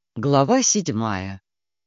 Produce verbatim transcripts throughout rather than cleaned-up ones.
Глава седьмая.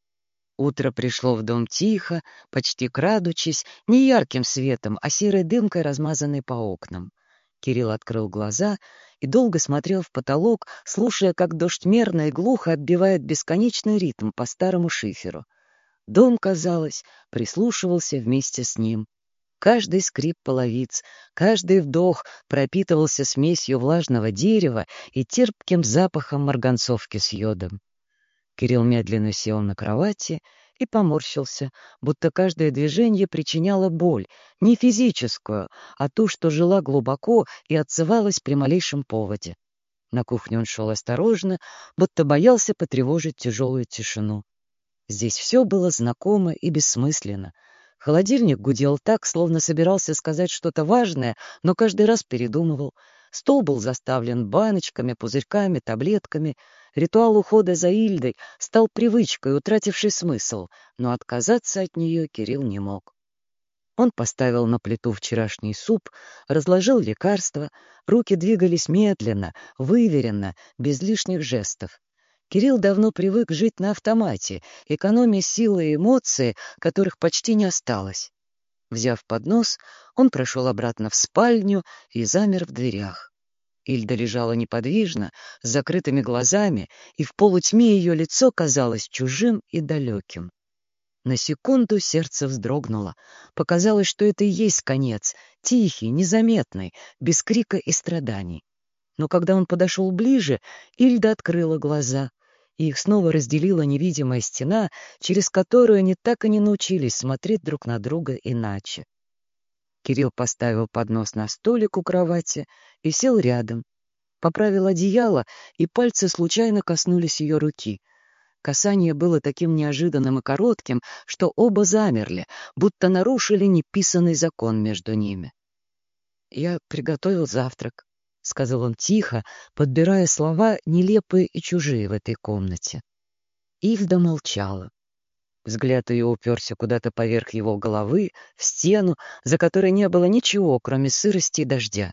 Утро пришло в дом тихо, почти крадучись, не ярким светом, а серой дымкой, размазанной по окнам. Кирилл открыл глаза и долго смотрел в потолок, слушая, как дождь мерно и глухо отбивает бесконечный ритм по старому шиферу. Дом, казалось, прислушивался вместе с ним. Каждый скрип половиц, каждый вдох пропитывался смесью влажного дерева и терпким запахом марганцовки с йодом. Кирилл медленно сел на кровати и поморщился, будто каждое движение причиняло боль, не физическую, а ту, что жила глубоко и отзывалась при малейшем поводе. На кухню он шел осторожно, будто боялся потревожить тяжелую тишину. Здесь все было знакомо и бессмысленно. Холодильник гудел так, словно собирался сказать что-то важное, но каждый раз передумывал. Стол был заставлен баночками, пузырьками, таблетками. Ритуал ухода за Ильдой стал привычкой, утратившей смысл, но отказаться от нее Кирилл не мог. Он поставил на плиту вчерашний суп, разложил лекарства, руки двигались медленно, выверенно, без лишних жестов. Кирилл давно привык жить на автомате, экономя силы и эмоции, которых почти не осталось. Взяв поднос, он прошел обратно в спальню и замер в дверях. Ильда лежала неподвижно, с закрытыми глазами, и в полутьме ее лицо казалось чужим и далеким. На секунду сердце вздрогнуло. Показалось, что это и есть конец, тихий, незаметный, без крика и страданий. Но когда он подошел ближе, Ильда открыла глаза, и их снова разделила невидимая стена, через которую они так и не научились смотреть друг на друга иначе. Кирилл поставил поднос на столик у кровати и сел рядом. Поправил одеяло, и пальцы случайно коснулись ее руки. Касание было таким неожиданным и коротким, что оба замерли, будто нарушили неписанный закон между ними. «Я приготовил завтрак», — сказал он тихо, подбирая слова, нелепые и чужие в этой комнате. Ильда молчала. Взгляд ее уперся куда-то поверх его головы, в стену, за которой не было ничего, кроме сырости и дождя.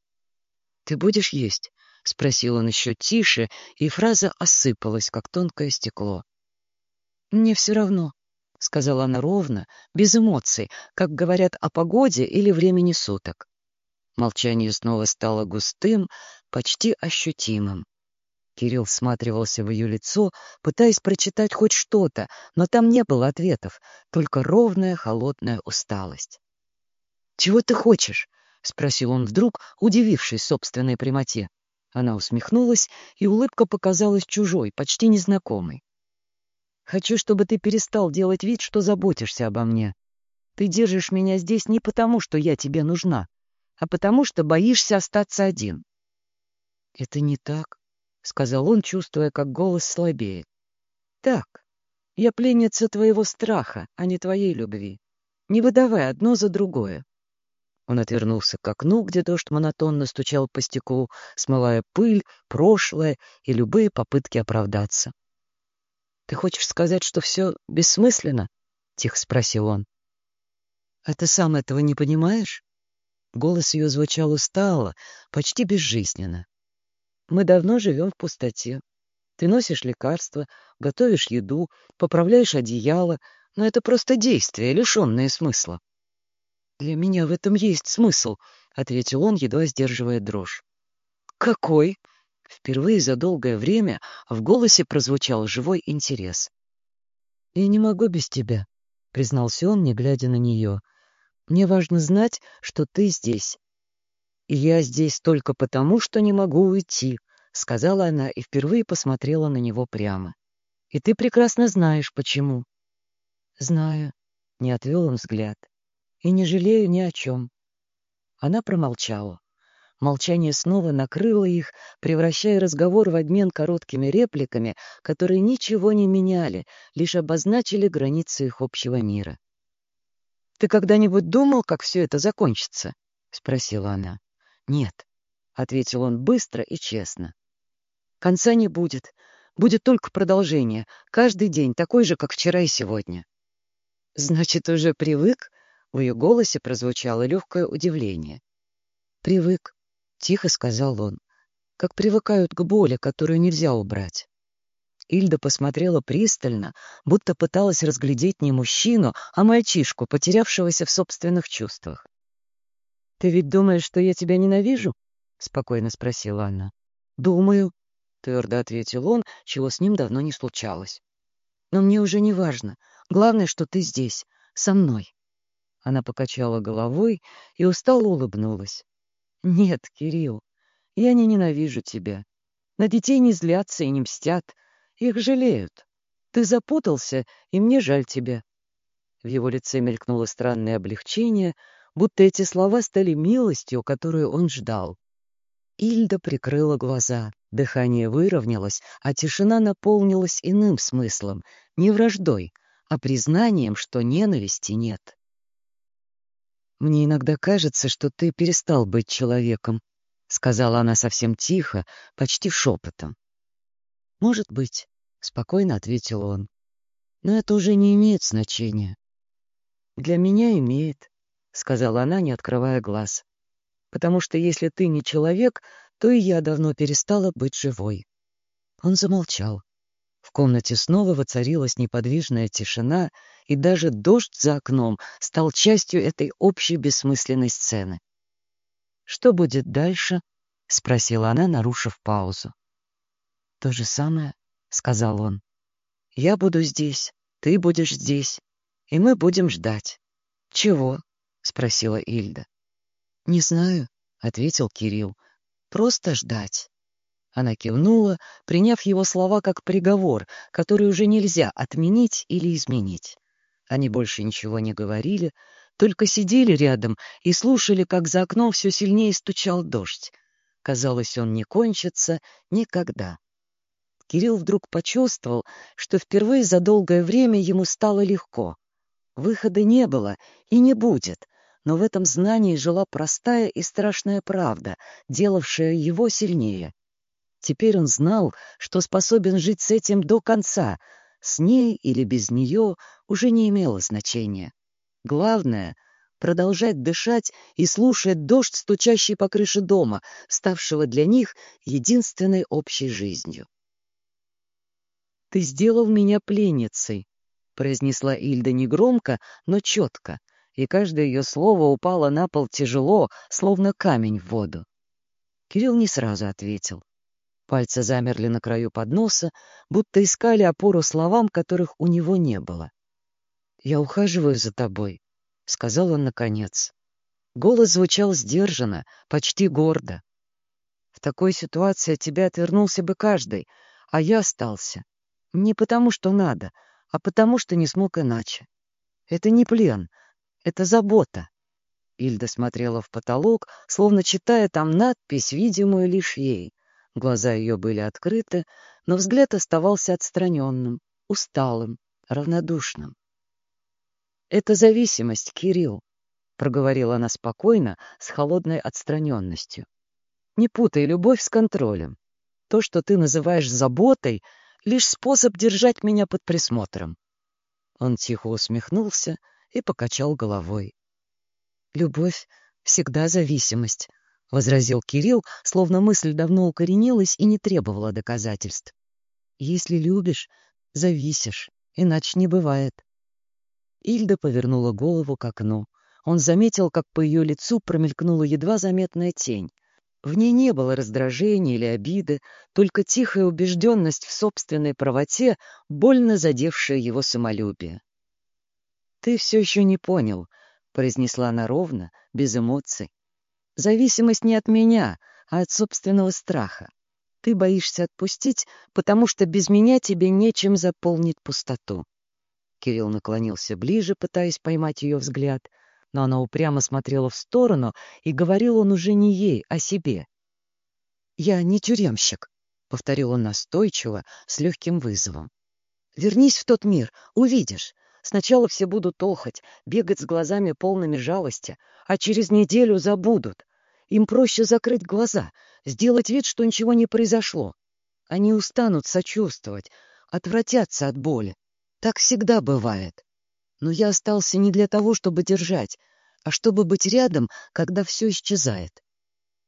«Ты будешь есть?» — спросил он еще тише, и фраза осыпалась, как тонкое стекло. «Мне все равно», — сказала она ровно, без эмоций, как говорят о погоде или времени суток. Молчание снова стало густым, почти ощутимым. Кирилл всматривался в ее лицо, пытаясь прочитать хоть что-то, но там не было ответов, только ровная холодная усталость. «Чего ты хочешь?» — спросил он вдруг, удивившись собственной прямоте. Она усмехнулась, и улыбка показалась чужой, почти незнакомой. «Хочу, чтобы ты перестал делать вид, что заботишься обо мне. Ты держишь меня здесь не потому, что я тебе нужна, а потому что боишься остаться один». «Это не так», — сказал он, чувствуя, как голос слабеет. «Так, я пленница твоего страха, а не твоей любви. Не выдавай одно за другое». Он отвернулся к окну, где дождь монотонно стучал по стеклу, смывая пыль, прошлое и любые попытки оправдаться. «Ты хочешь сказать, что все бессмысленно?» — тихо спросил он. «А ты сам этого не понимаешь?» Голос ее звучал устало, почти безжизненно. «Мы давно живем в пустоте. Ты носишь лекарства, готовишь еду, поправляешь одеяло, но это просто действия, лишенные смысла». «Для меня в этом есть смысл», — ответил он, едва сдерживая дрожь. «Какой?» Впервые за долгое время в голосе прозвучал живой интерес. «Я не могу без тебя», — признался он, не глядя на нее. «Мне важно знать, что ты здесь». «И я здесь только потому, что не могу уйти», — сказала она и впервые посмотрела на него прямо. «И ты прекрасно знаешь, почему». «Знаю», — не отвел он взгляд. «И не жалею ни о чем». Она промолчала. Молчание снова накрыло их, превращая разговор в обмен короткими репликами, которые ничего не меняли, лишь обозначили границы их общего мира. «Ты когда-нибудь думал, как все это закончится?» — спросила она. «Нет», — ответил он быстро и честно. «Конца не будет. Будет только продолжение. Каждый день такой же, как вчера и сегодня». «Значит, уже привык?» — в ее голосе прозвучало легкое удивление. «Привык», — тихо сказал он, — «как привыкают к боли, которую нельзя убрать». Ильда посмотрела пристально, будто пыталась разглядеть не мужчину, а мальчишку, потерявшегося в собственных чувствах. «Ты ведь думаешь, что я тебя ненавижу?» — спокойно спросила она. «Думаю», — твердо ответил он, чего с ним давно не случалось. «Но мне уже не важно. Главное, что ты здесь, со мной». Она покачала головой и устало улыбнулась. «Нет, Кирилл, я не ненавижу тебя. На детей не злятся и не мстят. Их жалеют. Ты запутался, и мне жаль тебя». В его лице мелькнуло странное облегчение, будто эти слова стали милостью, которую он ждал. Ильда прикрыла глаза. Дыхание выровнялось, а тишина наполнилась иным смыслом, не враждой, а признанием, что ненависти нет. «Мне иногда кажется, что ты перестал быть человеком», — сказала она совсем тихо, почти шепотом. «Может быть», — спокойно ответил он. «Но это уже не имеет значения». «Для меня имеет», — сказала она, не открывая глаз. «Потому что если ты не человек, то и я давно перестала быть живой». Он замолчал. В комнате снова воцарилась неподвижная тишина, и даже дождь за окном стал частью этой общей бессмысленной сцены. «Что будет дальше?» — спросила она, нарушив паузу. «То же самое», — сказал он. «Я буду здесь, ты будешь здесь, и мы будем ждать». «Чего?» — спросила Ильда. «Не знаю», — ответил Кирилл. «Просто ждать». Она кивнула, приняв его слова как приговор, который уже нельзя отменить или изменить. Они больше ничего не говорили, только сидели рядом и слушали, как за окном все сильнее стучал дождь. Казалось, он не кончится никогда. Кирилл вдруг почувствовал, что впервые за долгое время ему стало легко. Выхода не было и не будет, но в этом знании жила простая и страшная правда, делавшая его сильнее. Теперь он знал, что способен жить с этим до конца. С ней или без нее уже не имело значения. Главное — продолжать дышать и слушать дождь, стучащий по крыше дома, ставшего для них единственной общей жизнью. «Ты сделал меня пленницей», — произнесла Ильда негромко, но четко, и каждое ее слово упало на пол тяжело, словно камень в воду. Кирилл не сразу ответил. Пальцы замерли на краю подноса, будто искали опору словам, которых у него не было. «Я ухаживаю за тобой», — сказал он наконец. Голос звучал сдержанно, почти гордо. «В такой ситуации от тебя отвернулся бы каждый, а я остался. Не потому, что надо, а потому, что не смог иначе. Это не плен, это забота». Ильда смотрела в потолок, словно читая там надпись, видимую лишь ей. Глаза ее были открыты, но взгляд оставался отстраненным, усталым, равнодушным. «Это зависимость, Кирилл», — проговорила она спокойно, с холодной отстраненностью. «Не путай любовь с контролем. То, что ты называешь заботой, — лишь способ держать меня под присмотром». Он тихо усмехнулся и покачал головой. «Любовь всегда зависимость», — возразил Кирилл, словно мысль давно укоренилась и не требовала доказательств. «Если любишь, зависишь, иначе не бывает». Ильда повернула голову к окну. Он заметил, как по ее лицу промелькнула едва заметная тень. В ней не было раздражения или обиды, только тихая убежденность в собственной правоте, больно задевшая его самолюбие. «Ты все еще не понял», — произнесла она ровно, без эмоций. «Зависимость не от меня, а от собственного страха. Ты боишься отпустить, потому что без меня тебе нечем заполнить пустоту». Кирилл наклонился ближе, пытаясь поймать ее взгляд, но она упрямо смотрела в сторону, и говорил он уже не ей, а себе. «Я не тюремщик», — повторил он настойчиво, с легким вызовом. «Вернись в тот мир, увидишь. Сначала все будут охать, бегать с глазами полными жалости, а через неделю забудут. Им проще закрыть глаза, сделать вид, что ничего не произошло. Они устанут сочувствовать, отвратятся от боли. Так всегда бывает. Но я остался не для того, чтобы держать, а чтобы быть рядом, когда все исчезает».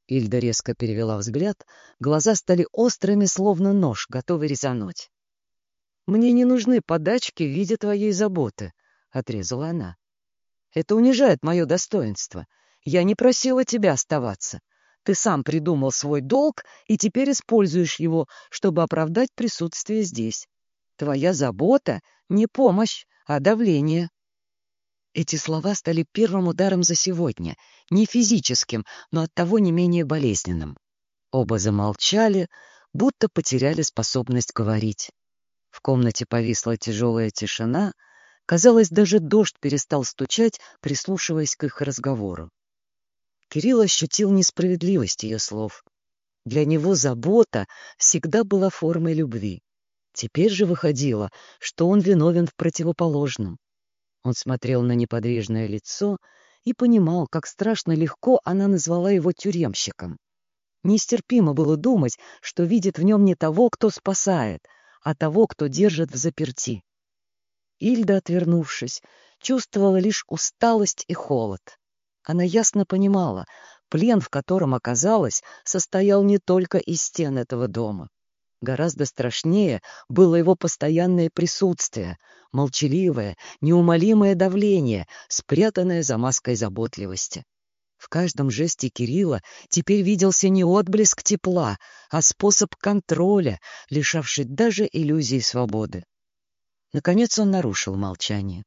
Ильда резко перевела взгляд, глаза стали острыми, словно нож, готовый резануть. «Мне не нужны подачки в виде твоей заботы», — отрезала она. «Это унижает мое достоинство. Я не просила тебя оставаться. Ты сам придумал свой долг и теперь используешь его, чтобы оправдать присутствие здесь. Твоя забота — не помощь, а давление». Эти слова стали первым ударом за сегодня, не физическим, но оттого не менее болезненным. Оба замолчали, будто потеряли способность говорить. В комнате повисла тяжелая тишина. Казалось, даже дождь перестал стучать, прислушиваясь к их разговору. Кирилл ощутил несправедливость ее слов. Для него забота всегда была формой любви. Теперь же выходило, что он виновен в противоположном. Он смотрел на неподвижное лицо и понимал, как страшно легко она назвала его тюремщиком. Нестерпимо было думать, что видит в нем не того, кто спасает, а того, кто держит взаперти. Ильда, отвернувшись, чувствовала лишь усталость и холод. Она ясно понимала, плен, в котором оказалась, состоял не только из стен этого дома. Гораздо страшнее было его постоянное присутствие, молчаливое, неумолимое давление, спрятанное за маской заботливости. В каждом жесте Кирилла теперь виделся не отблеск тепла, а способ контроля, лишавший даже иллюзии свободы. Наконец он нарушил молчание.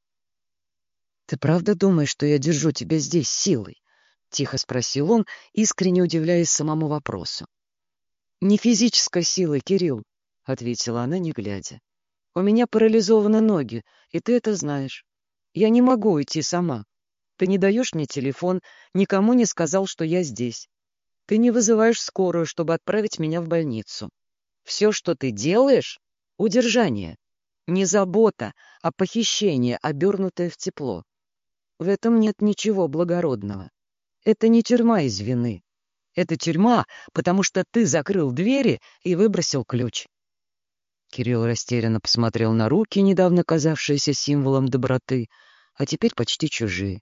«Ты правда думаешь, что я держу тебя здесь силой?» — тихо спросил он, искренне удивляясь самому вопросу. «Не физической силой, Кирилл», — ответила она, не глядя. «У меня парализованы ноги, и ты это знаешь. Я не могу уйти сама. Ты не даешь мне телефон, никому не сказал, что я здесь. Ты не вызываешь скорую, чтобы отправить меня в больницу. Все, что ты делаешь — удержание. Не забота, а похищение, обернутое в тепло. В этом нет ничего благородного. Это не тюрьма из вины. Это тюрьма, потому что ты закрыл двери и выбросил ключ». Кирилл растерянно посмотрел на руки, недавно казавшиеся символом доброты, а теперь почти чужие.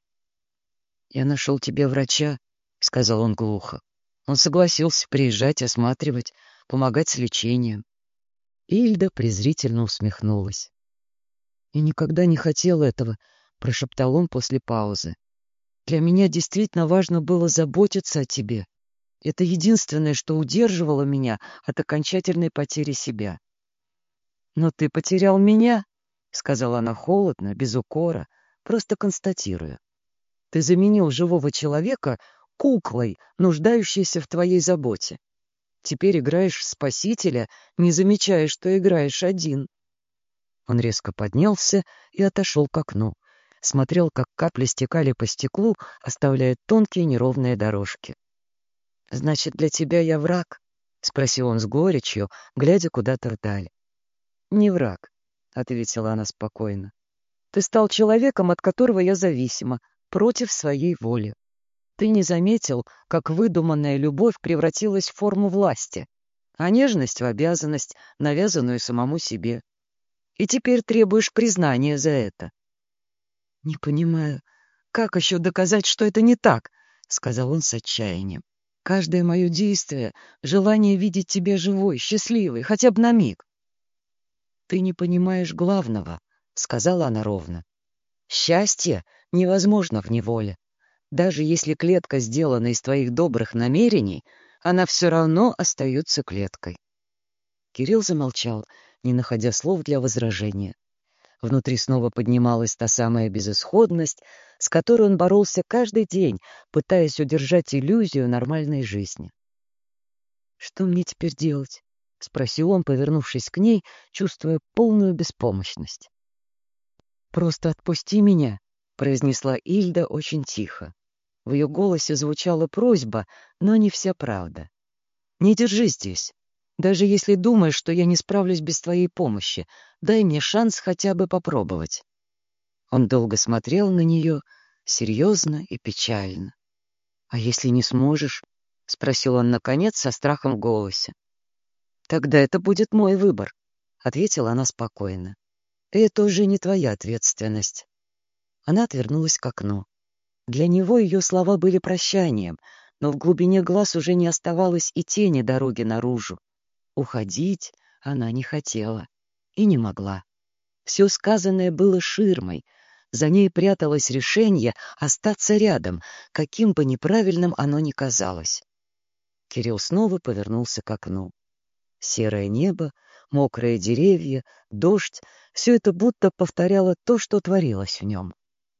«Я нашел тебе врача», — сказал он глухо. Он согласился приезжать, осматривать, помогать с лечением. Ильда презрительно усмехнулась. «Я никогда не хотел этого», — прошептал он после паузы. «Для меня действительно важно было заботиться о тебе. Это единственное, что удерживало меня от окончательной потери себя». «Но ты потерял меня», — сказала она холодно, без укора, просто констатируя. «Ты заменил живого человека куклой, нуждающейся в твоей заботе. Теперь играешь в спасителя, не замечая, что играешь один». Он резко поднялся и отошел к окну. Смотрел, как капли стекали по стеклу, оставляя тонкие неровные дорожки. «Значит, для тебя я враг?» — спросил он с горечью, глядя куда-то вдаль. «Не враг», — ответила она спокойно. «Ты стал человеком, от которого я зависима, против своей воли. Ты не заметил, как выдуманная любовь превратилась в форму власти, а нежность в обязанность, навязанную самому себе. И теперь требуешь признания за это». «Не понимаю, как еще доказать, что это не так?» — сказал он с отчаянием. «Каждое мое действие — желание видеть тебя живой, счастливой, хотя бы на миг». «Ты не понимаешь главного», — сказала она ровно. «Счастье невозможно в неволе. Даже если клетка сделана из твоих добрых намерений, она все равно остается клеткой». Кирилл замолчал, не находя слов для возражения. Внутри снова поднималась та самая безысходность, с которой он боролся каждый день, пытаясь удержать иллюзию нормальной жизни. «Что мне теперь делать?» — спросил он, повернувшись к ней, чувствуя полную беспомощность. «Просто отпусти меня», — произнесла Ильда очень тихо. В ее голосе звучала просьба, но не вся правда. «Не держи здесь. Даже если думаешь, что я не справлюсь без твоей помощи, дай мне шанс хотя бы попробовать». Он долго смотрел на нее, серьезно и печально. «А если не сможешь?» — спросил он, наконец, со страхом в голосе. «Тогда это будет мой выбор», — ответила она спокойно. «И это уже не твоя ответственность». Она отвернулась к окну. Для него ее слова были прощанием, но в глубине глаз уже не оставалось и тени дороги наружу. Уходить она не хотела и не могла. Все сказанное было ширмой. За ней пряталось решение остаться рядом, каким бы неправильным оно ни казалось. Кирилл снова повернулся к окну. Серое небо, мокрые деревья, дождь — все это будто повторяло то, что творилось в нем.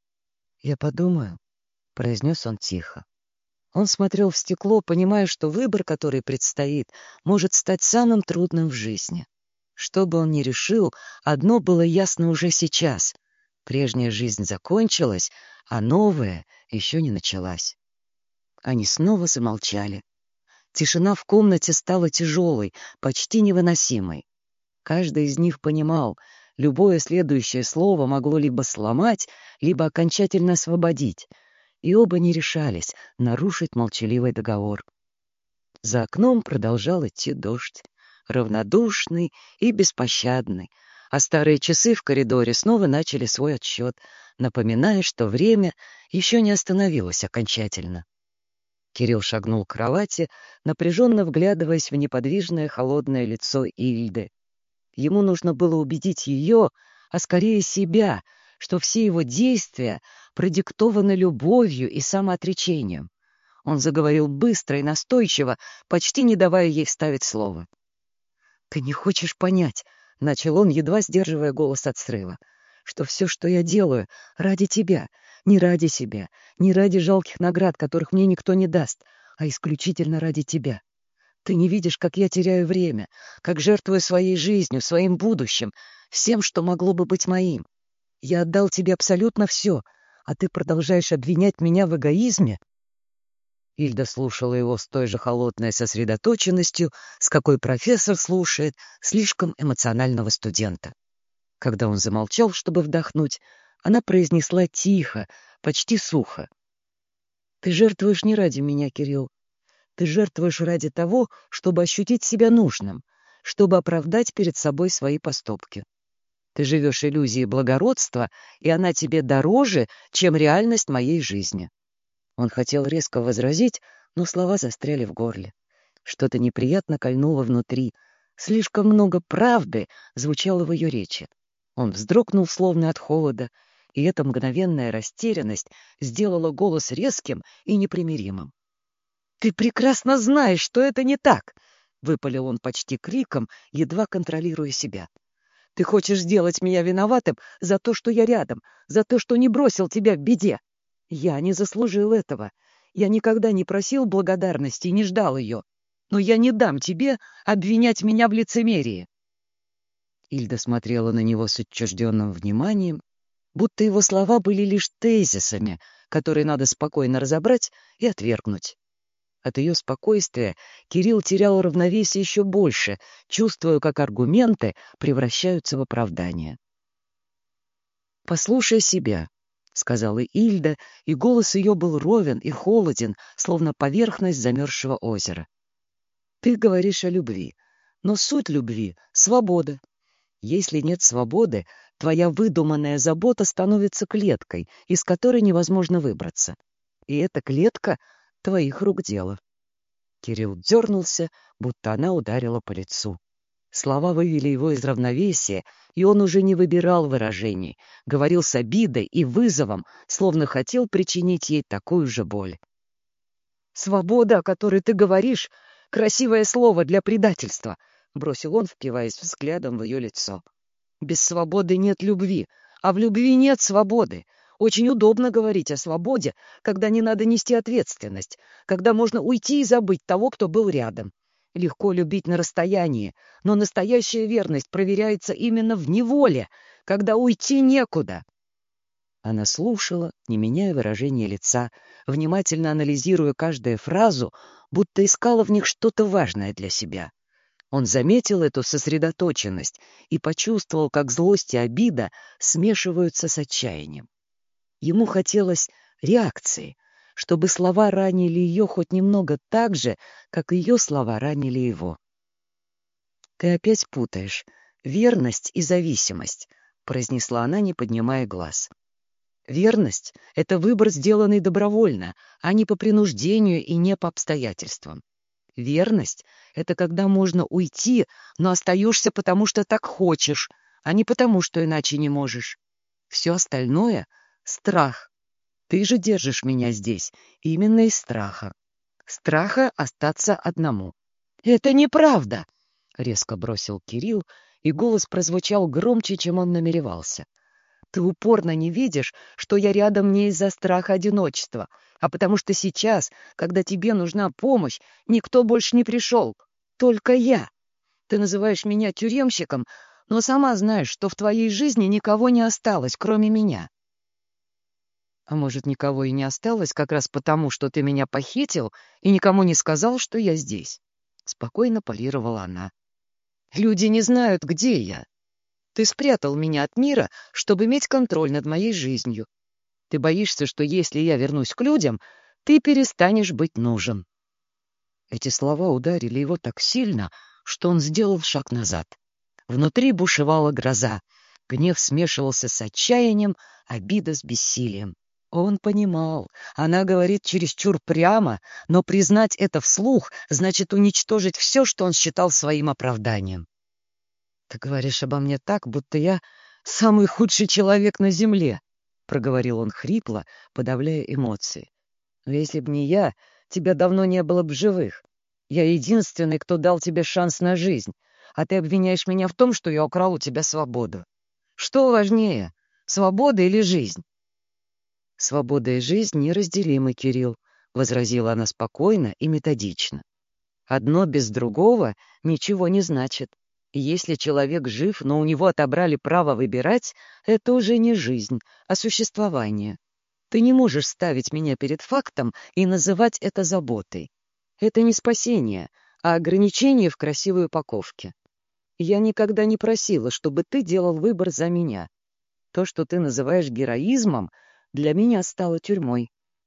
«Я подумаю», — произнес он тихо. Он смотрел в стекло, понимая, что выбор, который предстоит, может стать самым трудным в жизни. Что бы он ни решил, одно было ясно уже сейчас. Прежняя жизнь закончилась, а новая еще не началась. Они снова замолчали. Тишина в комнате стала тяжелой, почти невыносимой. Каждый из них понимал, любое следующее слово могло либо сломать, либо окончательно освободить, и оба не решались нарушить молчаливый договор. За окном продолжал идти дождь, равнодушный и беспощадный, а старые часы в коридоре снова начали свой отсчет, напоминая, что время еще не остановилось окончательно. Кирилл шагнул к кровати, напряженно вглядываясь в неподвижное холодное лицо Ильды. Ему нужно было убедить ее, а скорее себя, что все его действия продиктованы любовью и самоотречением. Он заговорил быстро и настойчиво, почти не давая ей вставить слово. «Ты не хочешь понять», — начал он, едва сдерживая голос от срыва, «что все, что я делаю, ради тебя, не ради себя, не ради жалких наград, которых мне никто не даст, а исключительно ради тебя. Ты не видишь, как я теряю время, как жертвую своей жизнью, своим будущим, всем, что могло бы быть моим. Я отдал тебе абсолютно все, а ты продолжаешь обвинять меня в эгоизме?» Ильда слушала его с той же холодной сосредоточенностью, с какой профессор слушает слишком эмоционального студента. Когда он замолчал, чтобы вдохнуть, она произнесла тихо, почти сухо: «Ты жертвуешь не ради меня, Кирилл. Ты жертвуешь ради того, чтобы ощутить себя нужным, чтобы оправдать перед собой свои поступки. Ты живешь иллюзией благородства, и она тебе дороже, чем реальность моей жизни». Он хотел резко возразить, но слова застряли в горле. Что-то неприятно кольнуло внутри. Слишком много правды звучало в ее речи. Он вздрогнул, словно от холода, и эта мгновенная растерянность сделала голос резким и непримиримым. «Ты прекрасно знаешь, что это не так!» — выпалил он почти криком, едва контролируя себя. «Ты хочешь сделать меня виноватым за то, что я рядом, за то, что не бросил тебя в беде. Я не заслужил этого. Я никогда не просил благодарности и не ждал ее. Но я не дам тебе обвинять меня в лицемерии». Ильда смотрела на него с отчужденным вниманием, будто его слова были лишь тезисами, которые надо спокойно разобрать и отвергнуть. От ее спокойствия Кирилл терял равновесие еще больше, чувствуя, как аргументы превращаются в оправдание. «Послушай себя», — сказала Ильда, и голос ее был ровен и холоден, словно поверхность замерзшего озера. «Ты говоришь о любви, но суть любви — свобода. Если нет свободы, твоя выдуманная забота становится клеткой, из которой невозможно выбраться. И эта клетка — твоих рук дело». Кирилл дернулся, будто она ударила по лицу. Слова вывели его из равновесия, и он уже не выбирал выражений, говорил с обидой и вызовом, словно хотел причинить ей такую же боль. «Свобода, о которой ты говоришь, — красивое слово для предательства», — бросил он, впиваясь взглядом в ее лицо. «Без свободы нет любви, а в любви нет свободы. Очень удобно говорить о свободе, когда не надо нести ответственность, когда можно уйти и забыть того, кто был рядом. Легко любить на расстоянии, но настоящая верность проверяется именно в неволе, когда уйти некуда». Она слушала, не меняя выражения лица, внимательно анализируя каждую фразу, будто искала в них что-то важное для себя. Он заметил эту сосредоточенность и почувствовал, как злость и обида смешиваются с отчаянием. Ему хотелось реакции, чтобы слова ранили ее хоть немного так же, как ее слова ранили его. «Ты опять путаешь верность и зависимость», — произнесла она, не поднимая глаз. Верность — это выбор, сделанный добровольно, а не по принуждению и не по обстоятельствам. Верность — это когда можно уйти, но остаешься потому, что так хочешь, а не потому, что иначе не можешь. Все остальное — страх. Ты же держишь меня здесь именно из страха. Страха остаться одному. «Это неправда!» — резко бросил Кирилл, и голос прозвучал громче, чем он намеревался. «Ты упорно не видишь, что я рядом не из-за страха одиночества, а потому что сейчас, когда тебе нужна помощь, никто больше не пришел. Только я. Ты называешь меня тюремщиком, но сама знаешь, что в твоей жизни никого не осталось, кроме меня». «А может, никого и не осталось как раз потому, что ты меня похитил и никому не сказал, что я здесь?» Спокойно парировала она. «Люди не знают, где я. Ты спрятал меня от мира, чтобы иметь контроль над моей жизнью. Ты боишься, что если я вернусь к людям, ты перестанешь быть нужен». Эти слова ударили его так сильно, что он сделал шаг назад. Внутри бушевала гроза. Гнев смешивался с отчаянием, обида с бессилием. Он понимал, она говорит чересчур прямо, но признать это вслух значит уничтожить все, что он считал своим оправданием. «Ты говоришь обо мне так, будто я самый худший человек на земле», — проговорил он хрипло, подавляя эмоции. «Но если б не я, тебя давно не было бы в живых. Я единственный, кто дал тебе шанс на жизнь, а ты обвиняешь меня в том, что я украл у тебя свободу. Что важнее, свобода или жизнь?» «Свобода и жизнь неразделимы, Кирилл», — возразила она спокойно и методично. «Одно без другого ничего не значит. Если человек жив, но у него отобрали право выбирать, это уже не жизнь, а существование. Ты не можешь ставить меня перед фактом и называть это заботой. Это не спасение, а ограничение в красивой упаковке. Я никогда не просила, чтобы ты делал выбор за меня. То, что ты называешь героизмом, для меня стало тюрьмой.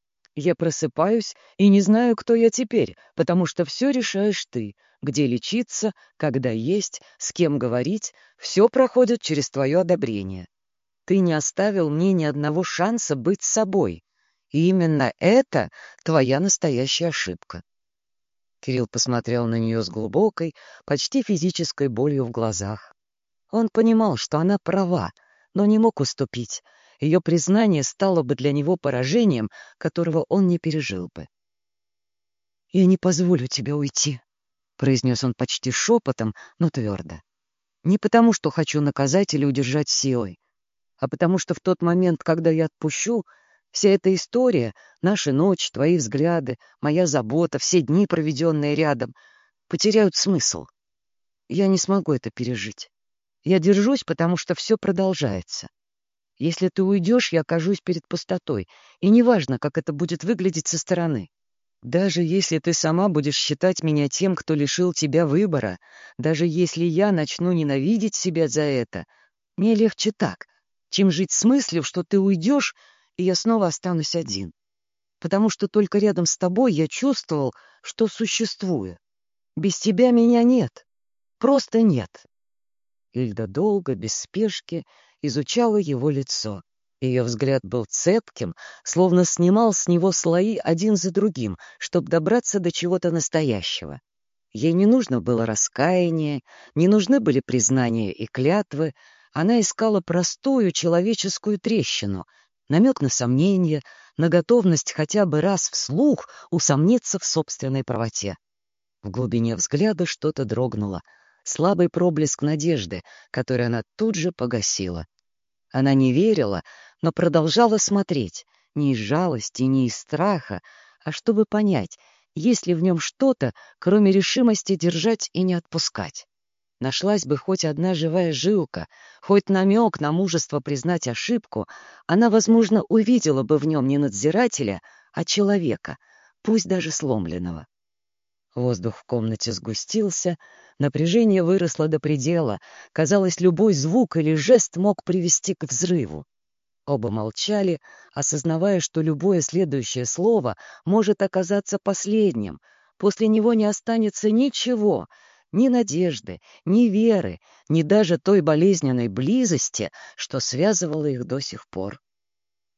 Я просыпаюсь и не знаю, кто я теперь, потому что все решаешь ты. Где лечиться, когда есть, с кем говорить, все проходит через твое одобрение. Ты не оставил мне ни одного шанса быть собой. И именно это твоя настоящая ошибка». Кирилл посмотрел на нее с глубокой, почти физической болью в глазах. Он понимал, что она права, но не мог уступить. Ее признание стало бы для него поражением, которого он не пережил бы. «Я не позволю тебе уйти», — произнес он почти шепотом, но твердо. «Не потому, что хочу наказать или удержать силой, а потому что в тот момент, когда я отпущу, вся эта история, наша ночь, твои взгляды, моя забота, все дни, проведенные рядом, потеряют смысл. Я не смогу это пережить. Я держусь, потому что все продолжается. Если ты уйдешь, я окажусь перед пустотой, и неважно, как это будет выглядеть со стороны. Даже если ты сама будешь считать меня тем, кто лишил тебя выбора, даже если я начну ненавидеть себя за это, мне легче так, чем жить с мыслью, что ты уйдешь, и я снова останусь один. Потому что только рядом с тобой я чувствовал, что существую. Без тебя меня нет. Просто нет». Ильда долго, без спешки, изучала его лицо. Ее взгляд был цепким, словно снимал с него слои один за другим, чтобы добраться до чего-то настоящего. Ей не нужно было раскаяние, не нужны были признания и клятвы. Она искала простую человеческую трещину, намек на сомнение, на готовность хотя бы раз вслух усомниться в собственной правоте. В глубине взгляда что-то дрогнуло, слабый проблеск надежды, который она тут же погасила. Она не верила, но продолжала смотреть, не из жалости, не из страха, а чтобы понять, есть ли в нем что-то, кроме решимости держать и не отпускать. Нашлась бы хоть одна живая жилка, хоть намек на мужество признать ошибку, она, возможно, увидела бы в нем не надзирателя, а человека, пусть даже сломленного. Воздух в комнате сгустился, напряжение выросло до предела. Казалось, любой звук или жест мог привести к взрыву. Оба молчали, осознавая, что любое следующее слово может оказаться последним. После него не останется ничего, ни надежды, ни веры, ни даже той болезненной близости, что связывало их до сих пор.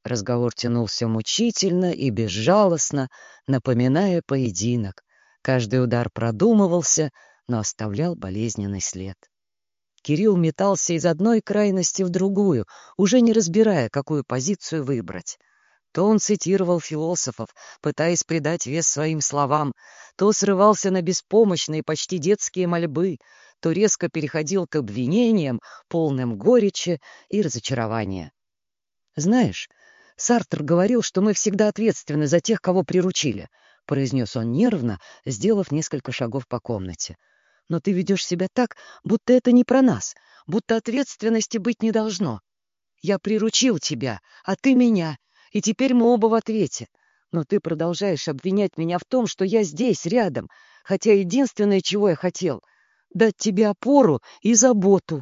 Разговор тянулся мучительно и безжалостно, напоминая поединок. Каждый удар продумывался, но оставлял болезненный след. Кирилл метался из одной крайности в другую, уже не разбирая, какую позицию выбрать. То он цитировал философов, пытаясь придать вес своим словам, то срывался на беспомощные, почти детские мольбы, то резко переходил к обвинениям, полным горечи и разочарования. «Знаешь, Сартр говорил, что мы всегда ответственны за тех, кого приручили», — произнес он нервно, сделав несколько шагов по комнате. «Но ты ведешь себя так, будто это не про нас, будто ответственности быть не должно. Я приручил тебя, а ты меня, и теперь мы оба в ответе. Но ты продолжаешь обвинять меня в том, что я здесь, рядом, хотя единственное, чего я хотел — дать тебе опору и заботу».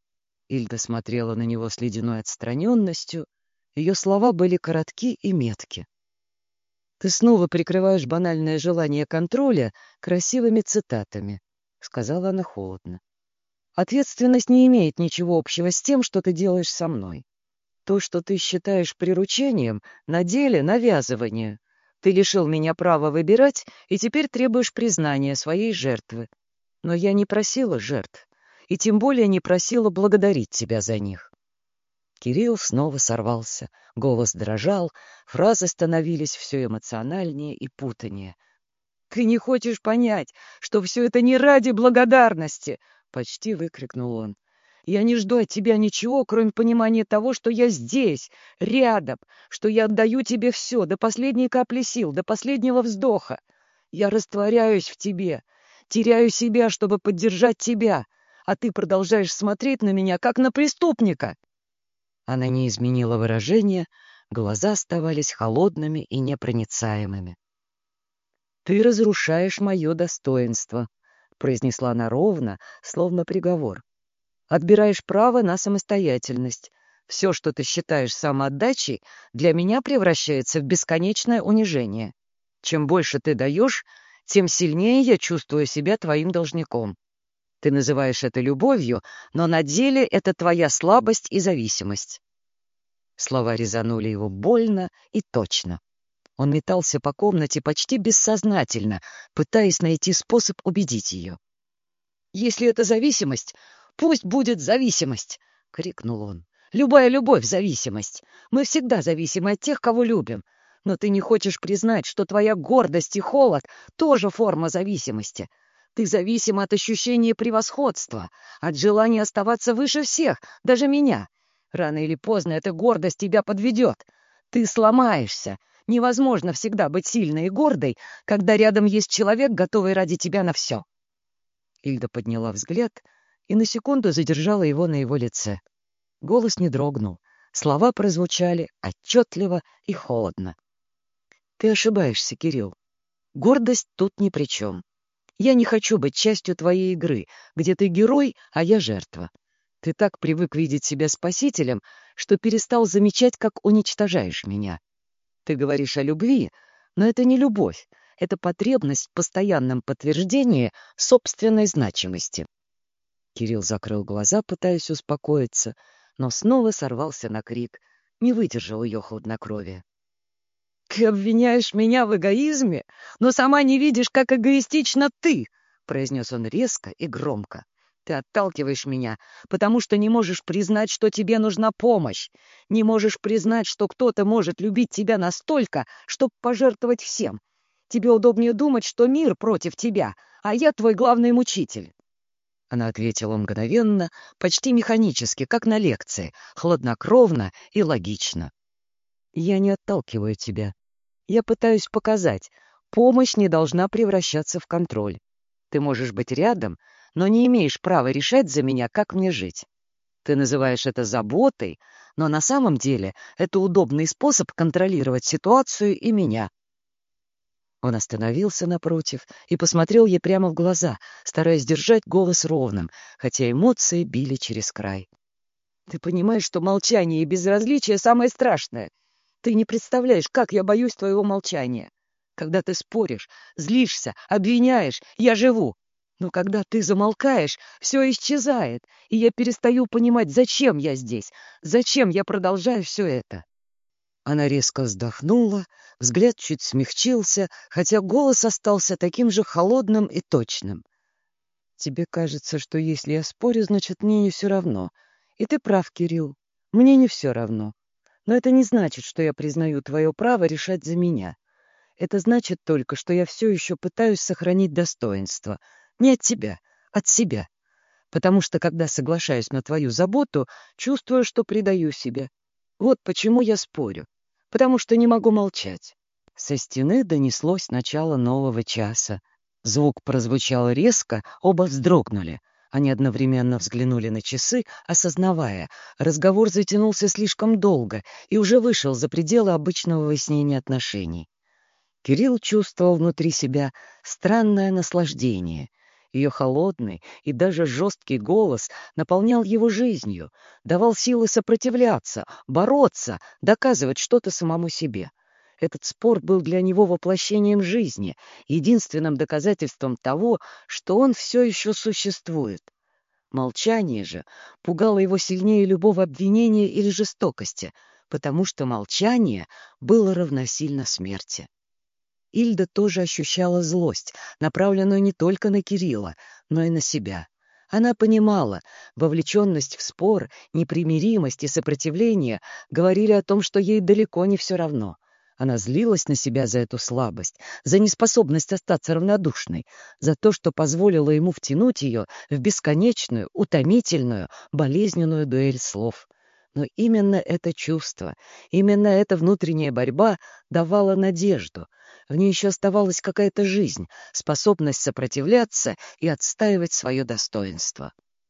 Ильда смотрела на него с ледяной отстраненностью. Ее слова были коротки и метки. «Ты снова прикрываешь банальное желание контроля красивыми цитатами», — сказала она холодно. «Ответственность не имеет ничего общего с тем, что ты делаешь со мной. То, что ты считаешь приручением, на деле навязывание. Ты лишил меня права выбирать и теперь требуешь признания своей жертвы. Но я не просила жертв, и тем более не просила благодарить тебя за них». Кирилл снова сорвался, голос дрожал, фразы становились все эмоциональнее и путанее. «Ты не хочешь понять, что все это не ради благодарности!» — почти выкрикнул он. «Я не жду от тебя ничего, кроме понимания того, что я здесь, рядом, что я отдаю тебе все, до последней капли сил, до последнего вздоха. Я растворяюсь в тебе, теряю себя, чтобы поддержать тебя, а ты продолжаешь смотреть на меня, как на преступника». Она не изменила выражение, глаза оставались холодными и непроницаемыми. «Ты разрушаешь мое достоинство», — произнесла она ровно, словно приговор. «Отбираешь право на самостоятельность. Все, что ты считаешь самоотдачей, для меня превращается в бесконечное унижение. Чем больше ты даешь, тем сильнее я чувствую себя твоим должником. Ты называешь это любовью, но на деле это твоя слабость и зависимость». Слова резанули его больно и точно. Он метался по комнате почти бессознательно, пытаясь найти способ убедить ее. «Если это зависимость, пусть будет зависимость!» — крикнул он. «Любая любовь — зависимость. Мы всегда зависимы от тех, кого любим. Но ты не хочешь признать, что твоя гордость и холод — тоже форма зависимости. Ты зависим от ощущения превосходства, от желания оставаться выше всех, даже меня. Рано или поздно эта гордость тебя подведет. Ты сломаешься. Невозможно всегда быть сильной и гордой, когда рядом есть человек, готовый ради тебя на все». Ильда подняла взгляд и на секунду задержала его на его лице. Голос не дрогнул. Слова прозвучали отчетливо и холодно. «Ты ошибаешься, Кирилл. Гордость тут ни при чем. Я не хочу быть частью твоей игры, где ты герой, а я жертва. Ты так привык видеть себя спасителем, что перестал замечать, как уничтожаешь меня. Ты говоришь о любви, но это не любовь, это потребность в постоянном подтверждении собственной значимости». Кирилл закрыл глаза, пытаясь успокоиться, но снова сорвался на крик, не выдержал ее хладнокровия. «Ты обвиняешь меня в эгоизме, но сама не видишь, как эгоистична ты!» — произнес он резко и громко. «Ты отталкиваешь меня, потому что не можешь признать, что тебе нужна помощь, не можешь признать, что кто-то может любить тебя настолько, чтобы пожертвовать всем. Тебе удобнее думать, что мир против тебя, а я твой главный мучитель». Она ответила мгновенно, почти механически, как на лекции, хладнокровно и логично. «Я не отталкиваю тебя. Я пытаюсь показать, помощь не должна превращаться в контроль. Ты можешь быть рядом, но не имеешь права решать за меня, как мне жить. Ты называешь это заботой, но на самом деле это удобный способ контролировать ситуацию и меня». Он остановился напротив и посмотрел ей прямо в глаза, стараясь держать голос ровным, хотя эмоции били через край. «Ты понимаешь, что молчание и безразличие самое страшное? Ты не представляешь, как я боюсь твоего молчания. Когда ты споришь, злишься, обвиняешь, я живу. Но когда ты замолкаешь, все исчезает, и я перестаю понимать, зачем я здесь, зачем я продолжаю все это». Она резко вздохнула, взгляд чуть смягчился, хотя голос остался таким же холодным и точным. «Тебе кажется, что если я спорю, значит, мне не все равно. И ты прав, Кирилл, мне не все равно. Но это не значит, что я признаю твое право решать за меня. Это значит только, что я все еще пытаюсь сохранить достоинство. Не от тебя, от себя. Потому что, когда соглашаюсь на твою заботу, чувствую, что предаю себе. Вот почему я спорю. Потому что не могу молчать». Со стены донеслось начало нового часа. Звук прозвучал резко, оба вздрогнули. Они одновременно взглянули на часы, осознавая, разговор затянулся слишком долго и уже вышел за пределы обычного выяснения отношений. Кирилл чувствовал внутри себя странное наслаждение. Ее холодный и даже жесткий голос наполнял его жизнью, давал силы сопротивляться, бороться, доказывать что-то самому себе. Этот спор был для него воплощением жизни, единственным доказательством того, что он все еще существует. Молчание же пугало его сильнее любого обвинения или жестокости, потому что молчание было равносильно смерти. Ильда тоже ощущала злость, направленную не только на Кирилла, но и на себя. Она понимала, вовлеченность в спор, непримиримость и сопротивление говорили о том, что ей далеко не все равно. Она злилась на себя за эту слабость, за неспособность остаться равнодушной, за то, что позволило ему втянуть ее в бесконечную, утомительную, болезненную дуэль слов. Но именно это чувство, именно эта внутренняя борьба давала надежду. В ней еще оставалась какая-то жизнь, способность сопротивляться и отстаивать свое достоинство.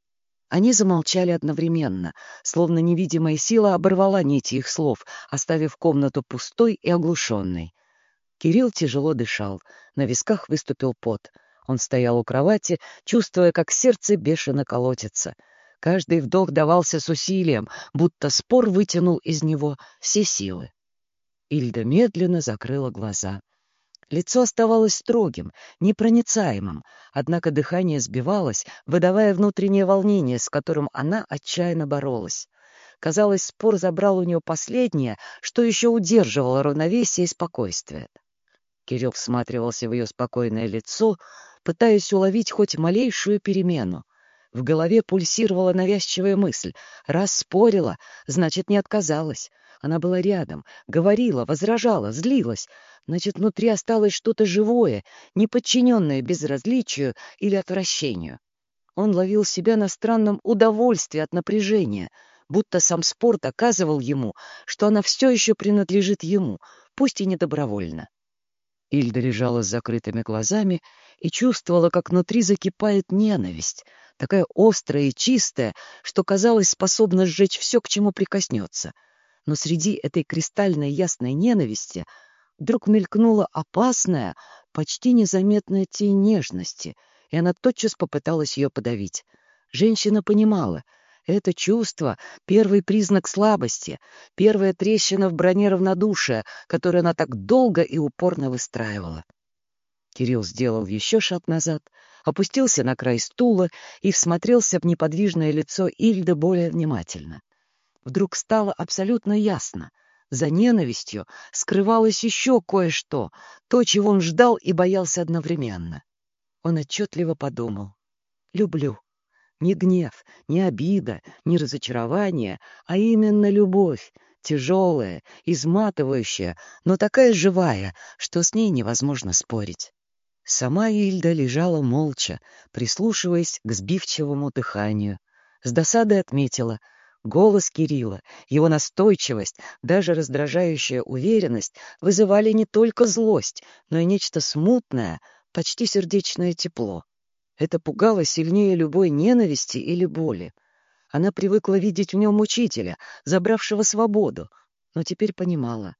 Они замолчали одновременно, словно невидимая сила оборвала нити их слов, оставив комнату пустой и оглушенной. Кирилл тяжело дышал, на висках выступил пот. Он стоял у кровати, чувствуя, как сердце бешено колотится. Каждый вдох давался с усилием, будто спор вытянул из него все силы. Ильда медленно закрыла глаза. Лицо оставалось строгим, непроницаемым, однако дыхание сбивалось, выдавая внутреннее волнение, с которым она отчаянно боролась. Казалось, спор забрал у нее последнее, что еще удерживало равновесие и спокойствие. Кирилл всматривался в ее спокойное лицо, пытаясь уловить хоть малейшую перемену. В голове пульсировала навязчивая мысль. Раз спорила, значит, не отказалась. Она была рядом, говорила, возражала, злилась. Значит, внутри осталось что-то живое, не подчиненное безразличию или отвращению. Он ловил себя на странном удовольствии от напряжения, будто сам спор доказывал ему, что она все еще принадлежит ему, пусть и не добровольно. Ильда лежала с закрытыми глазами и чувствовала, как внутри закипает ненависть, такая острая и чистая, что, казалось, способна сжечь все, к чему прикоснется. Но среди этой кристальной ясной ненависти вдруг мелькнула опасная, почти незаметная тень нежности, и она тотчас попыталась ее подавить. Женщина понимала, это чувство — первый признак слабости, первая трещина в броне равнодушия, которую она так долго и упорно выстраивала. Кирилл сделал еще шаг назад, опустился на край стула и всмотрелся в неподвижное лицо Ильды более внимательно. Вдруг стало абсолютно ясно. За ненавистью скрывалось еще кое-что, то, чего он ждал и боялся одновременно. Он отчетливо подумал: «Люблю». Не гнев, не обида, не разочарование, а именно любовь, тяжелая, изматывающая, но такая живая, что с ней невозможно спорить. Сама Ильда лежала молча, прислушиваясь к сбивчивому дыханию. С досадой отметила: голос Кирилла, его настойчивость, даже раздражающая уверенность вызывали не только злость, но и нечто смутное, почти сердечное тепло. Это пугало сильнее любой ненависти или боли. Она привыкла видеть в нем учителя, забравшего свободу, но теперь понимала: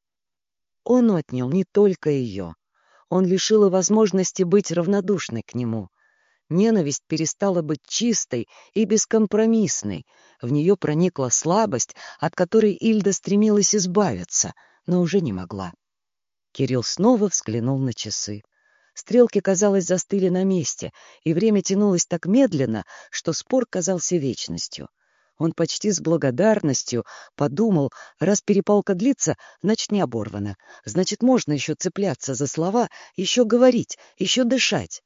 он отнял не только ее. Он лишил ее возможности быть равнодушной к нему. Ненависть перестала быть чистой и бескомпромиссной. В нее проникла слабость, от которой Ильда стремилась избавиться, но уже не могла. Кирилл снова взглянул на часы. Стрелки, казалось, застыли на месте, и время тянулось так медленно, что спор казался вечностью. Он почти с благодарностью подумал, раз перепалка длится, значит, не оборвана. Значит, можно еще цепляться за слова, еще говорить, еще дышать.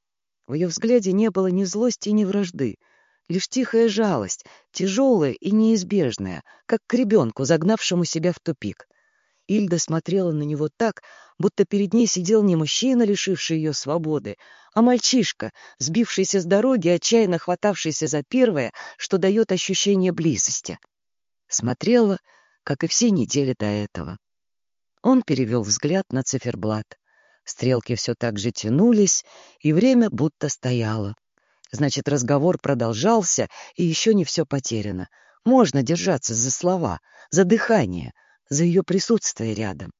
В ее взгляде не было ни злости, ни вражды. Лишь тихая жалость, тяжелая и неизбежная, как к ребенку, загнавшему себя в тупик. Ильда смотрела на него так, будто перед ней сидел не мужчина, лишивший ее свободы, а мальчишка, сбившийся с дороги, отчаянно хватавшийся за первое, что дает ощущение близости. Смотрела, как и все недели до этого. Он перевел взгляд на циферблат. Стрелки все так же тянулись, и время будто стояло. Значит, разговор продолжался, и еще не все потеряно. Можно держаться за слова, за дыхание, за ее присутствие рядом.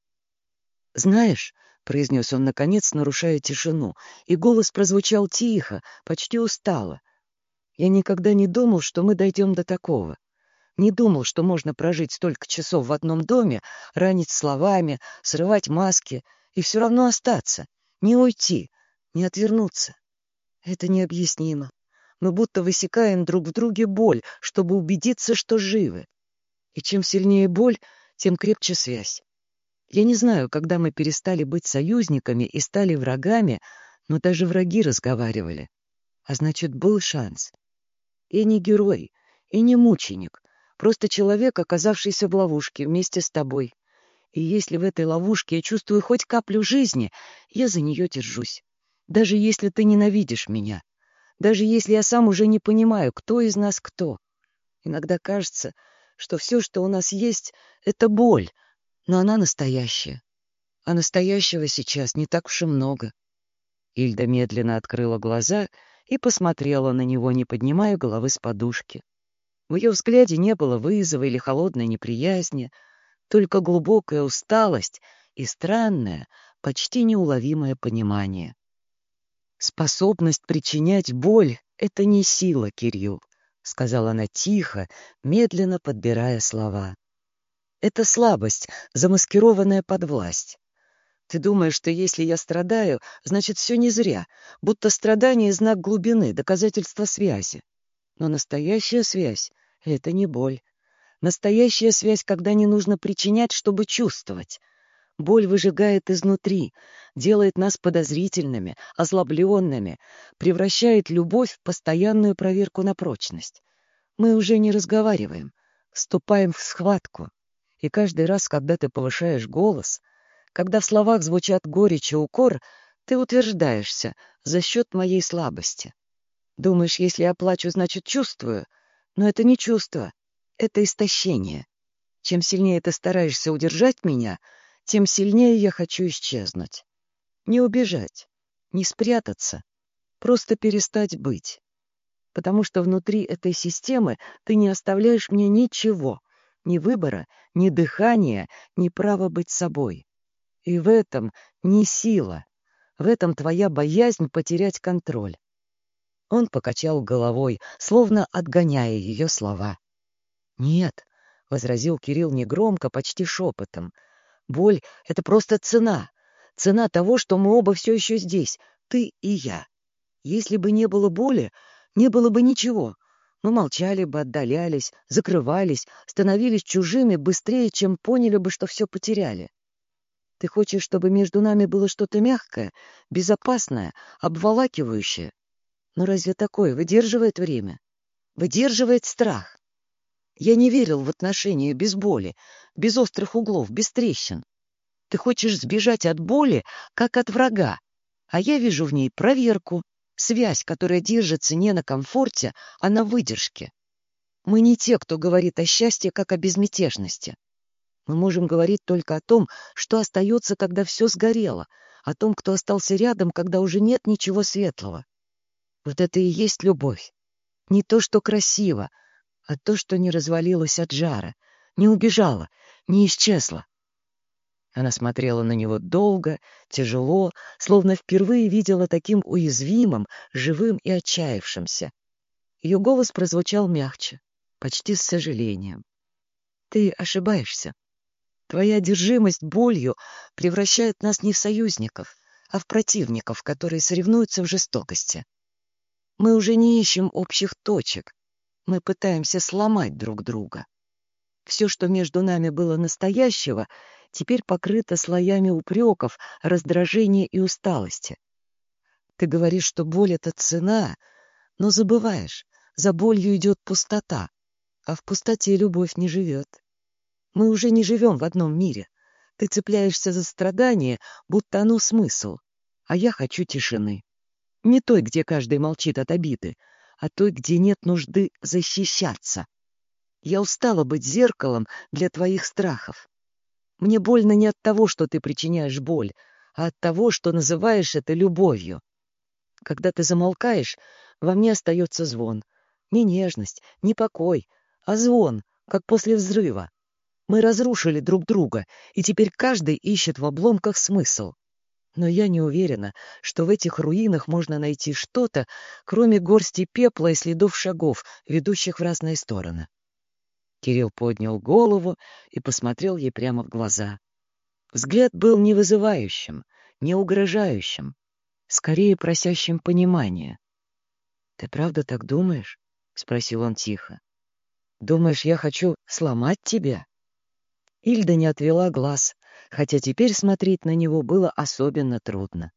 «Знаешь», — произнес он, наконец, нарушая тишину, и голос прозвучал тихо, почти устало. «Я никогда не думал, что мы дойдем до такого. Не думал, что можно прожить столько часов в одном доме, ранить словами, срывать маски и все равно остаться, не уйти, не отвернуться. Это необъяснимо. Мы будто высекаем друг в друге боль, чтобы убедиться, что живы. И чем сильнее боль, тем крепче связь. Я не знаю, когда мы перестали быть союзниками и стали врагами, но даже враги разговаривали. А значит, был шанс. Я не герой и не мученик, просто человек, оказавшийся в ловушке вместе с тобой. И если в этой ловушке я чувствую хоть каплю жизни, я за нее держусь. Даже если ты ненавидишь меня. Даже если я сам уже не понимаю, кто из нас кто. Иногда кажется, что все, что у нас есть, — это боль, но она настоящая. А настоящего сейчас не так уж и много. Ильда медленно открыла глаза и посмотрела на него, не поднимая головы с подушки. В ее взгляде не было вызова или холодной неприязни, только глубокая усталость и странное, почти неуловимое понимание. «Способность причинять боль — это не сила, Кирилл», — сказала она тихо, медленно подбирая слова. «Это слабость, замаскированная под власть. Ты думаешь, что если я страдаю, значит, все не зря, будто страдание — знак глубины, доказательство связи. Но настоящая связь — это не боль. Настоящая связь, когда не нужно причинять, чтобы чувствовать. Боль выжигает изнутри, делает нас подозрительными, озлобленными, превращает любовь в постоянную проверку на прочность. Мы уже не разговариваем, вступаем в схватку. И каждый раз, когда ты повышаешь голос, когда в словах звучат горечь и укор, ты утверждаешься за счет моей слабости. Думаешь, если я плачу, значит чувствую? Но это не чувство, это истощение. Чем сильнее ты стараешься удержать меня, тем сильнее я хочу исчезнуть. Не убежать, не спрятаться, просто перестать быть. Потому что внутри этой системы ты не оставляешь мне ничего, ни выбора, ни дыхания, ни права быть собой. И в этом не сила, в этом твоя боязнь потерять контроль. Он покачал головой, словно отгоняя ее слова. «Нет», — возразил Кирилл негромко, почти шепотом, — «боль — это просто цена, цена того, что мы оба все еще здесь, ты и я. Если бы не было боли, не было бы ничего. Мы молчали бы, отдалялись, закрывались, становились чужими быстрее, чем поняли бы, что все потеряли. Ты хочешь, чтобы между нами было что-то мягкое, безопасное, обволакивающее? Но разве такое выдерживает время? Выдерживает страх? Я не верил в отношения без боли, без острых углов, без трещин. Ты хочешь сбежать от боли, как от врага, а я вижу в ней проверку, связь, которая держится не на комфорте, а на выдержке. Мы не те, кто говорит о счастье, как о безмятежности. Мы можем говорить только о том, что остается, когда все сгорело, о том, кто остался рядом, когда уже нет ничего светлого. Вот это и есть любовь. Не то, что красиво, а то, что не развалилось от жара, не убежало, не исчезло. Она смотрела на него долго, тяжело, словно впервые видела таким уязвимым, живым и отчаявшимся. Ее голос прозвучал мягче, почти с сожалением. «Ты ошибаешься. Твоя одержимость болью превращает нас не в союзников, а в противников, которые соревнуются в жестокости. Мы уже не ищем общих точек. Мы пытаемся сломать друг друга. Все, что между нами было настоящего, теперь покрыто слоями упреков, раздражения и усталости. Ты говоришь, что боль — это цена, но забываешь, за болью идет пустота, а в пустоте любовь не живет. Мы уже не живем в одном мире. Ты цепляешься за страдание, будто оно смысл, а я хочу тишины. Не той, где каждый молчит от обиды, а той, где нет нужды защищаться. Я устала быть зеркалом для твоих страхов. Мне больно не от того, что ты причиняешь боль, а от того, что называешь это любовью. Когда ты замолкаешь, во мне остается звон. Не нежность, не покой, а звон, как после взрыва. Мы разрушили друг друга, и теперь каждый ищет в обломках смысл. Но я не уверена, что в этих руинах можно найти что-то, кроме горсти пепла и следов шагов, ведущих в разные стороны. Кирилл поднял голову и посмотрел ей прямо в глаза. Взгляд был не вызывающим, не угрожающим, скорее просящим понимания. — Ты правда так думаешь? — спросил он тихо. — Думаешь, я хочу сломать тебя? Ильда не отвела глаз, хотя теперь смотреть на него было особенно трудно.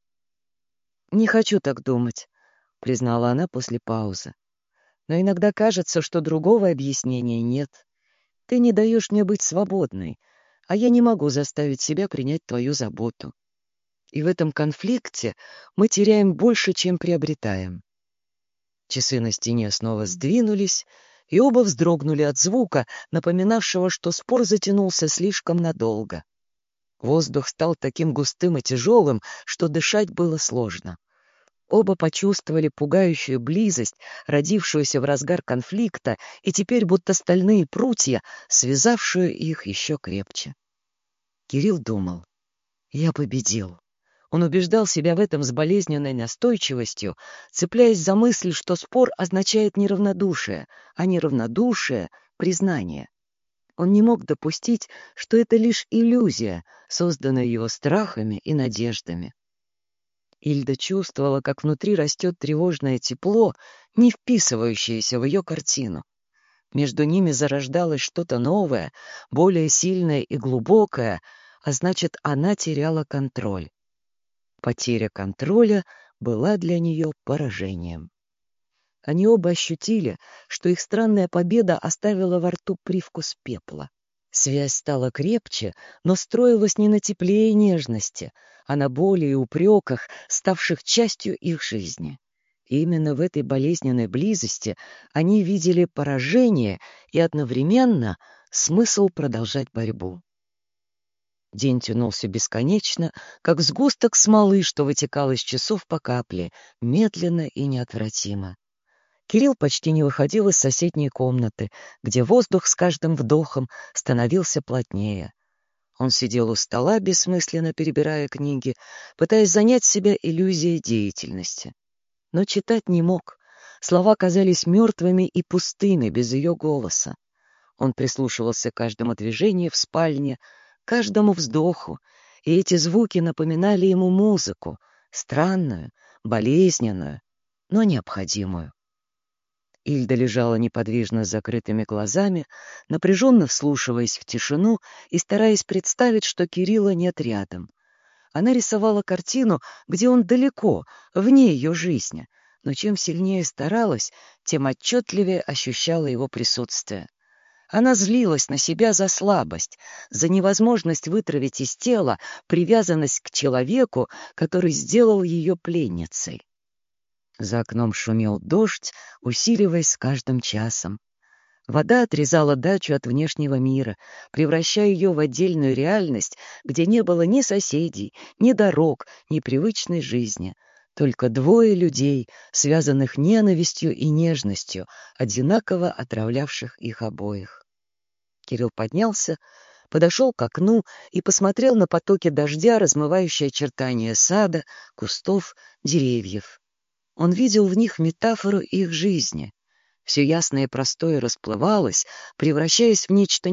— Не хочу так думать, — признала она после паузы. — Но иногда кажется, что другого объяснения нет. Ты не даешь мне быть свободной, а я не могу заставить себя принять твою заботу. И в этом конфликте мы теряем больше, чем приобретаем. Часы на стене снова сдвинулись, и оба вздрогнули от звука, напоминавшего, что спор затянулся слишком надолго. Воздух стал таким густым и тяжелым, что дышать было сложно. Оба почувствовали пугающую близость, родившуюся в разгар конфликта, и теперь будто стальные прутья, связавшую их еще крепче. Кирилл думал: «Я победил». Он убеждал себя в этом с болезненной настойчивостью, цепляясь за мысль, что спор означает неравнодушие, а неравнодушие — признание. Он не мог допустить, что это лишь иллюзия, созданная его страхами и надеждами. Ильда чувствовала, как внутри растет тревожное тепло, не вписывающееся в ее картину. Между ними зарождалось что-то новое, более сильное и глубокое, а значит, она теряла контроль. Потеря контроля была для нее поражением. Они оба ощутили, что их странная победа оставила во рту привкус пепла. Связь стала крепче, но строилась не на тепле и нежности, а на боли и упреках, ставших частью их жизни. И именно в этой болезненной близости они видели поражение и одновременно смысл продолжать борьбу. День тянулся бесконечно, как сгусток смолы, что вытекал из часов по капле, медленно и неотвратимо. Кирилл почти не выходил из соседней комнаты, где воздух с каждым вдохом становился плотнее. Он сидел у стола, бессмысленно перебирая книги, пытаясь занять себя иллюзией деятельности. Но читать не мог. Слова казались мертвыми и пустыми без ее голоса. Он прислушивался к каждому движению в спальне, каждому вздоху, и эти звуки напоминали ему музыку, странную, болезненную, но необходимую. Ильда лежала неподвижно с закрытыми глазами, напряженно вслушиваясь в тишину и стараясь представить, что Кирилла нет рядом. Она рисовала картину, где он далеко, вне ее жизни, но чем сильнее старалась, тем отчетливее ощущала его присутствие. Она злилась на себя за слабость, за невозможность вытравить из тела привязанность к человеку, который сделал ее пленницей. За окном шумел дождь, усиливаясь с каждым часом. Вода отрезала дачу от внешнего мира, превращая ее в отдельную реальность, где не было ни соседей, ни дорог, ни привычной жизни. Только двое людей, связанных ненавистью и нежностью, одинаково отравлявших их обоих. Кирилл поднялся, подошел к окну и посмотрел на потоки дождя, размывающие очертания сада, кустов, деревьев. Он видел в них метафору их жизни. Все ясное и простое расплывалось, превращаясь в нечто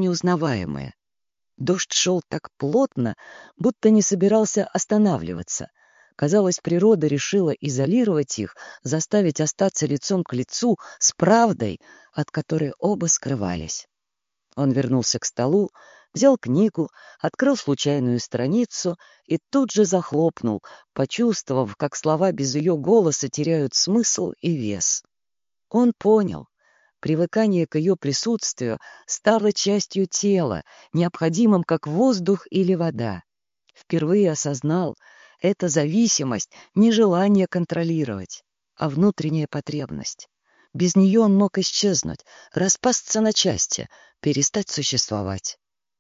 неузнаваемое. Дождь шел так плотно, будто не собирался останавливаться. Казалось, природа решила изолировать их, заставить остаться лицом к лицу с правдой, от которой оба скрывались. Он вернулся к столу, взял книгу, открыл случайную страницу и тут же захлопнул, почувствовав, как слова без ее голоса теряют смысл и вес. Он понял. Привыкание к ее присутствию стало частью тела, необходимым как воздух или вода. Впервые осознал, эта зависимость — не желание контролировать, а внутренняя потребность. Без нее он мог исчезнуть, распасться на части, перестать существовать.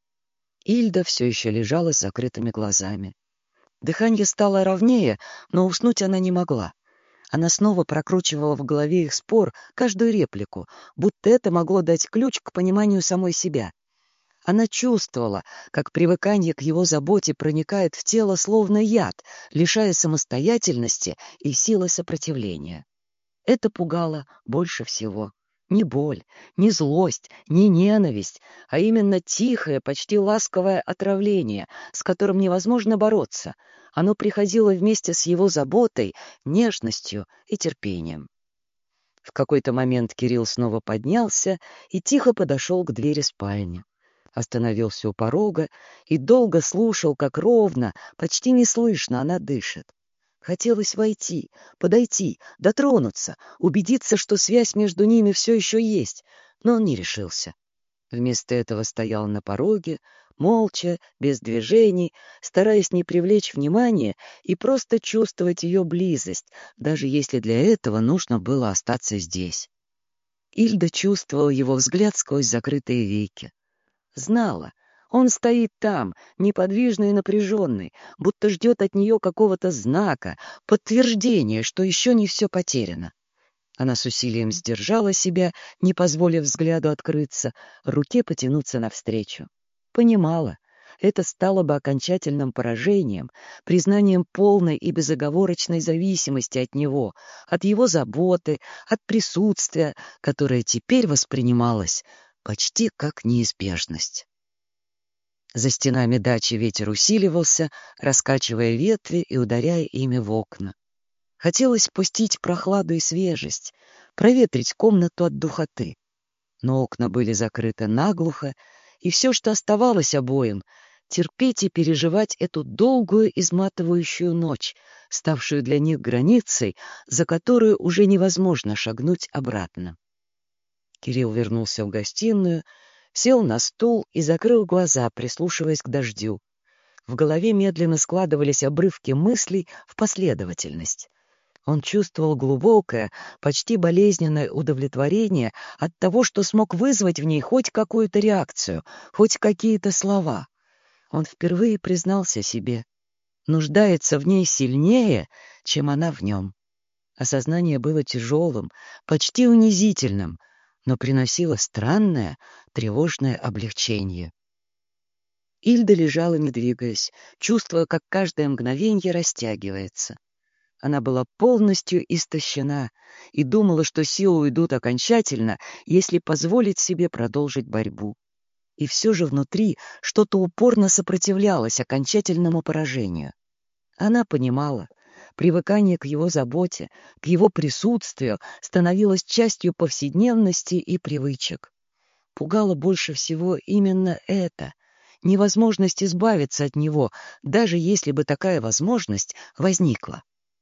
Ильда все еще лежала с закрытыми глазами. Дыхание стало ровнее, но уснуть она не могла. Она снова прокручивала в голове их спор, каждую реплику, будто это могло дать ключ к пониманию самой себя. Она чувствовала, как привыкание к его заботе проникает в тело словно яд, лишая самостоятельности и силы сопротивления. Это пугало больше всего. Не боль, не злость, не ненависть, а именно тихое, почти ласковое отравление, с которым невозможно бороться. Оно приходило вместе с его заботой, нежностью и терпением. В какой-то момент Кирилл снова поднялся и тихо подошел к двери спальни. Остановился у порога и долго слушал, как ровно, почти неслышно она дышит. Хотелось войти, подойти, дотронуться, убедиться, что связь между ними все еще есть, но он не решился. Вместо этого стоял на пороге, молча, без движений, стараясь не привлечь внимания и просто чувствовать ее близость, даже если для этого нужно было остаться здесь. Ильда чувствовала его взгляд сквозь закрытые веки. Знала. Он стоит там, неподвижный и напряженный, будто ждет от нее какого-то знака, подтверждения, что еще не все потеряно. Она с усилием сдержала себя, не позволив взгляду открыться, руке потянуться навстречу. Понимала, это стало бы окончательным поражением, признанием полной и безоговорочной зависимости от него, от его заботы, от присутствия, которое теперь воспринималось почти как неизбежность. За стенами дачи ветер усиливался, раскачивая ветви и ударяя ими в окна. Хотелось спустить прохладу и свежесть, проветрить комнату от духоты. Но окна были закрыты наглухо, и все, что оставалось обоим, терпеть и переживать эту долгую изматывающую ночь, ставшую для них границей, за которую уже невозможно шагнуть обратно. Кирилл вернулся в гостиную, сел на стул и закрыл глаза, прислушиваясь к дождю. В голове медленно складывались обрывки мыслей в последовательность. Он чувствовал глубокое, почти болезненное удовлетворение от того, что смог вызвать в ней хоть какую-то реакцию, хоть какие-то слова. Он впервые признался себе. Нуждается в ней сильнее, чем она в нем. Осознание было тяжелым, почти унизительным, но приносило странное, тревожное облегчение. Ильда лежала, не двигаясь, чувствуя, как каждое мгновенье растягивается. Она была полностью истощена и думала, что силы уйдут окончательно, если позволить себе продолжить борьбу. И все же внутри что-то упорно сопротивлялось окончательному поражению. Она понимала, привыкание к его заботе, к его присутствию становилось частью повседневности и привычек. Пугало больше всего именно это — невозможность избавиться от него, даже если бы такая возможность возникла.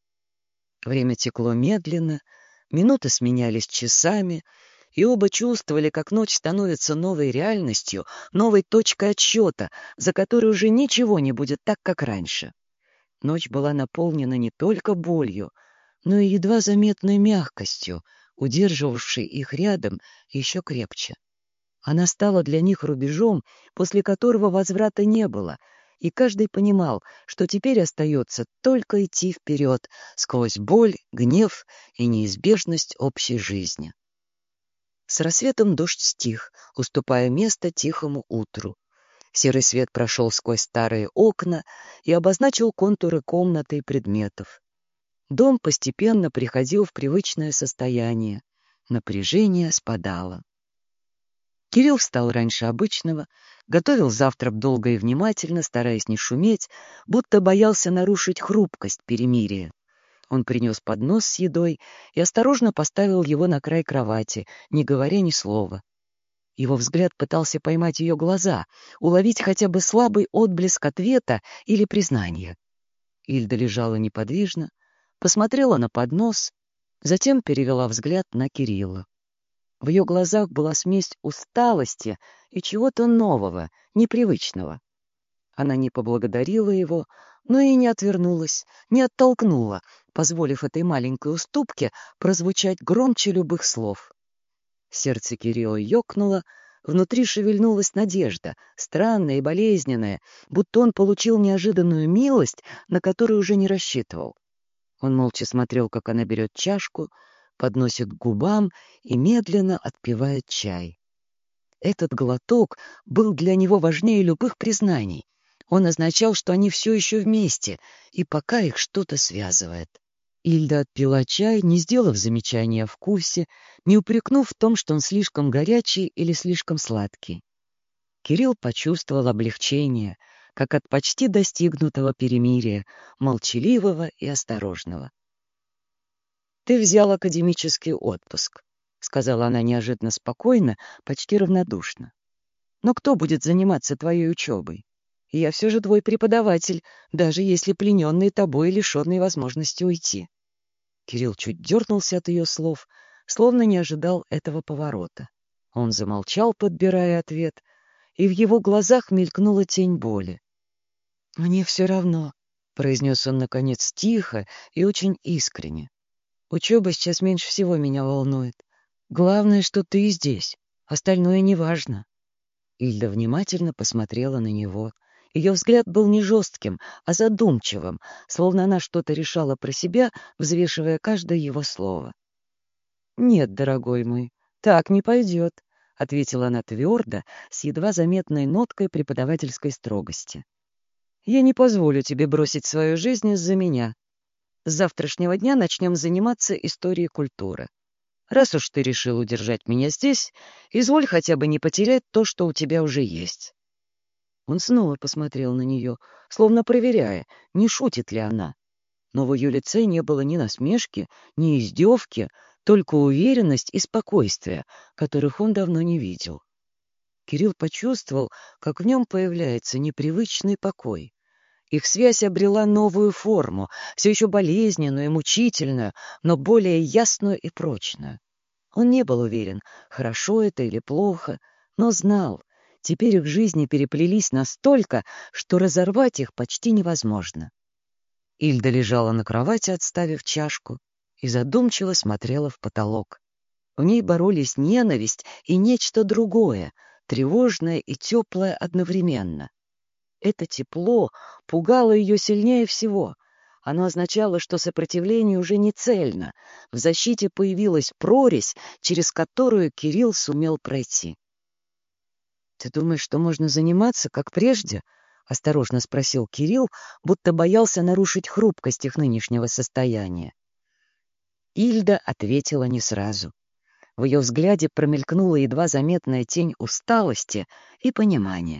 Время текло медленно, минуты сменялись часами, и оба чувствовали, как ночь становится новой реальностью, новой точкой отсчета, за которой уже ничего не будет так, как раньше. Ночь была наполнена не только болью, но и едва заметной мягкостью, удерживавшей их рядом еще крепче. Она стала для них рубежом, после которого возврата не было, и каждый понимал, что теперь остается только идти вперед, сквозь боль, гнев и неизбежность общей жизни. С рассветом дождь стих, уступая место тихому утру. Серый свет прошел сквозь старые окна и обозначил контуры комнаты и предметов. Дом постепенно приходил в привычное состояние. Напряжение спадало. Кирилл встал раньше обычного, готовил завтрак долго и внимательно, стараясь не шуметь, будто боялся нарушить хрупкость перемирия. Он принес поднос с едой и осторожно поставил его на край кровати, не говоря ни слова. Его взгляд пытался поймать ее глаза, уловить хотя бы слабый отблеск ответа или признания. Ильда лежала неподвижно, посмотрела на поднос, затем перевела взгляд на Кирилла. В ее глазах была смесь усталости и чего-то нового, непривычного. Она не поблагодарила его, но и не отвернулась, не оттолкнула, позволив этой маленькой уступке прозвучать громче любых слов. Сердце Кирилла ёкнуло, внутри шевельнулась надежда, странная и болезненная, будто он получил неожиданную милость, на которую уже не рассчитывал. Он молча смотрел, как она берет чашку, подносит к губам и медленно отпивает чай. Этот глоток был для него важнее любых признаний. Он означал, что они все еще вместе, и пока их что-то связывает. Ильда отпила чай, не сделав замечания о вкусе, не упрекнув в том, что он слишком горячий или слишком сладкий. Кирилл почувствовал облегчение, как от почти достигнутого перемирия, молчаливого и осторожного. «Ты взял академический отпуск», — сказала она неожиданно спокойно, почти равнодушно. «Но кто будет заниматься твоей учебой? Я все же твой преподаватель, даже если плененный тобой и лишенный возможности уйти». Кирилл чуть дернулся от ее слов, словно не ожидал этого поворота. Он замолчал, подбирая ответ, и в его глазах мелькнула тень боли. «Мне все равно», — произнес он, наконец, тихо и очень искренне. «Учеба сейчас меньше всего меня волнует. Главное, что ты здесь. Остальное неважно». Ильда внимательно посмотрела на него. Ее взгляд был не жестким, а задумчивым, словно она что-то решала про себя, взвешивая каждое его слово. «Нет, дорогой мой, так не пойдет», — ответила она твердо, с едва заметной ноткой преподавательской строгости. «Я не позволю тебе бросить свою жизнь из-за меня. С завтрашнего дня начнем заниматься историей культуры. Раз уж ты решил удержать меня здесь, изволь хотя бы не потерять то, что у тебя уже есть». Он снова посмотрел на нее, словно проверяя, не шутит ли она. Но в ее лице не было ни насмешки, ни издевки, только уверенность и спокойствие, которых он давно не видел. Кирилл почувствовал, как в нем появляется непривычный покой. Их связь обрела новую форму, все еще болезненную и мучительную, но более ясную и прочную. Он не был уверен, хорошо это или плохо, но знал, теперь их жизни переплелись настолько, что разорвать их почти невозможно. Ильда лежала на кровати, отставив чашку, и задумчиво смотрела в потолок. В ней боролись ненависть и нечто другое, тревожное и теплое одновременно. Это тепло пугало ее сильнее всего. Оно означало, что сопротивление уже не цельно. В защите появилась прорезь, через которую Кирилл сумел пройти. «Ты думаешь, что можно заниматься, как прежде?» — осторожно спросил Кирилл, будто боялся нарушить хрупкость их нынешнего состояния. Ильда ответила не сразу. В ее взгляде промелькнула едва заметная тень усталости и понимания.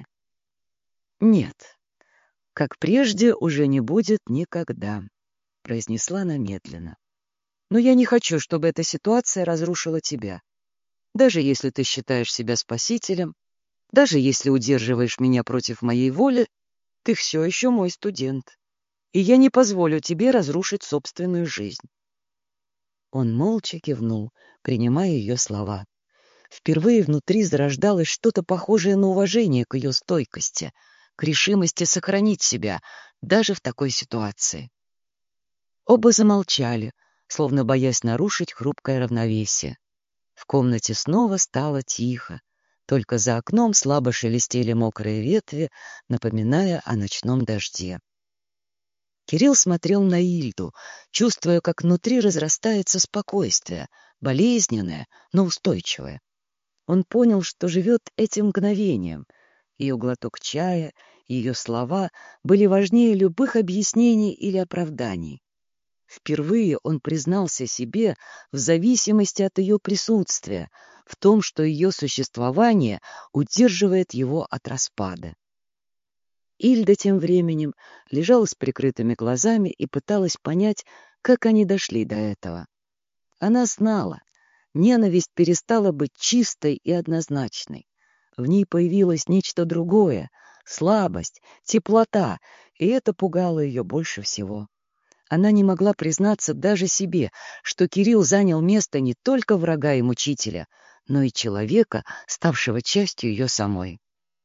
«Нет, как прежде уже не будет никогда», — произнесла она медленно. «Но я не хочу, чтобы эта ситуация разрушила тебя. Даже если ты считаешь себя спасителем, даже если удерживаешь меня против моей воли, ты все еще мой студент, и я не позволю тебе разрушить собственную жизнь». Он молча кивнул, принимая ее слова. Впервые внутри зарождалось что-то похожее на уважение к ее стойкости, к решимости сохранить себя даже в такой ситуации. Оба замолчали, словно боясь нарушить хрупкое равновесие. В комнате снова стало тихо, только за окном слабо шелестели мокрые ветви, напоминая о ночном дожде. Кирилл смотрел на Ильду, чувствуя, как внутри разрастается спокойствие, болезненное, но устойчивое. Он понял, что живет этим мгновением. Ее глоток чая, ее слова были важнее любых объяснений или оправданий. Впервые он признался себе в зависимости от ее присутствия, в том, что ее существование удерживает его от распада. Ильда тем временем лежала с прикрытыми глазами и пыталась понять, как они дошли до этого. Она знала, ненависть перестала быть чистой и однозначной. В ней появилось нечто другое — слабость, теплота, и это пугало ее больше всего. Она не могла признаться даже себе, что Кирилл занял место не только врага и мучителя, но и человека, ставшего частью ее самой.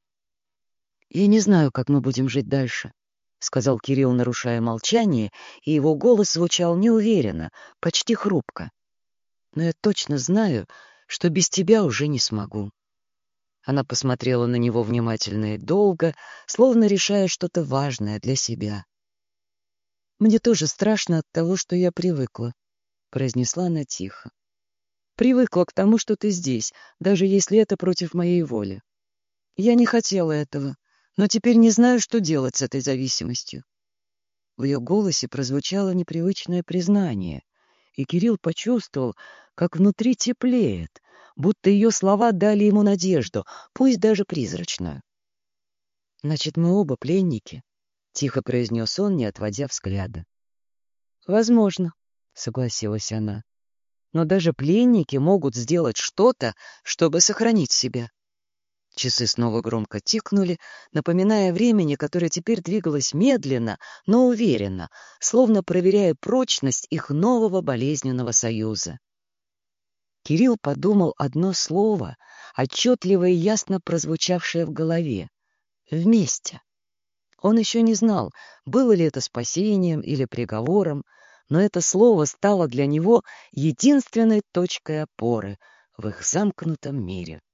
«Я не знаю, как мы будем жить дальше», — сказал Кирилл, нарушая молчание, и его голос звучал неуверенно, почти хрупко. «Но я точно знаю, что без тебя уже не смогу». Она посмотрела на него внимательно и долго, словно решая что-то важное для себя. «Мне тоже страшно от того, что я привыкла», — произнесла она тихо. «Привыкла к тому, что ты здесь, даже если это против моей воли. Я не хотела этого, но теперь не знаю, что делать с этой зависимостью». В ее голосе прозвучало непривычное признание, и Кирилл почувствовал, как внутри теплеет, будто ее слова дали ему надежду, пусть даже призрачную. «Значит, мы оба пленники», — тихо произнес он, не отводя взгляда. «Возможно», — согласилась она. «Но даже пленники могут сделать что-то, чтобы сохранить себя». Часы снова громко тикнули, напоминая времени, которое теперь двигалось медленно, но уверенно, словно проверяя прочность их нового болезненного союза. Кирилл подумал одно слово, отчетливо и ясно прозвучавшее в голове — «вместе». Он еще не знал, было ли это спасением или приговором, но это слово стало для него единственной точкой опоры в их замкнутом мире.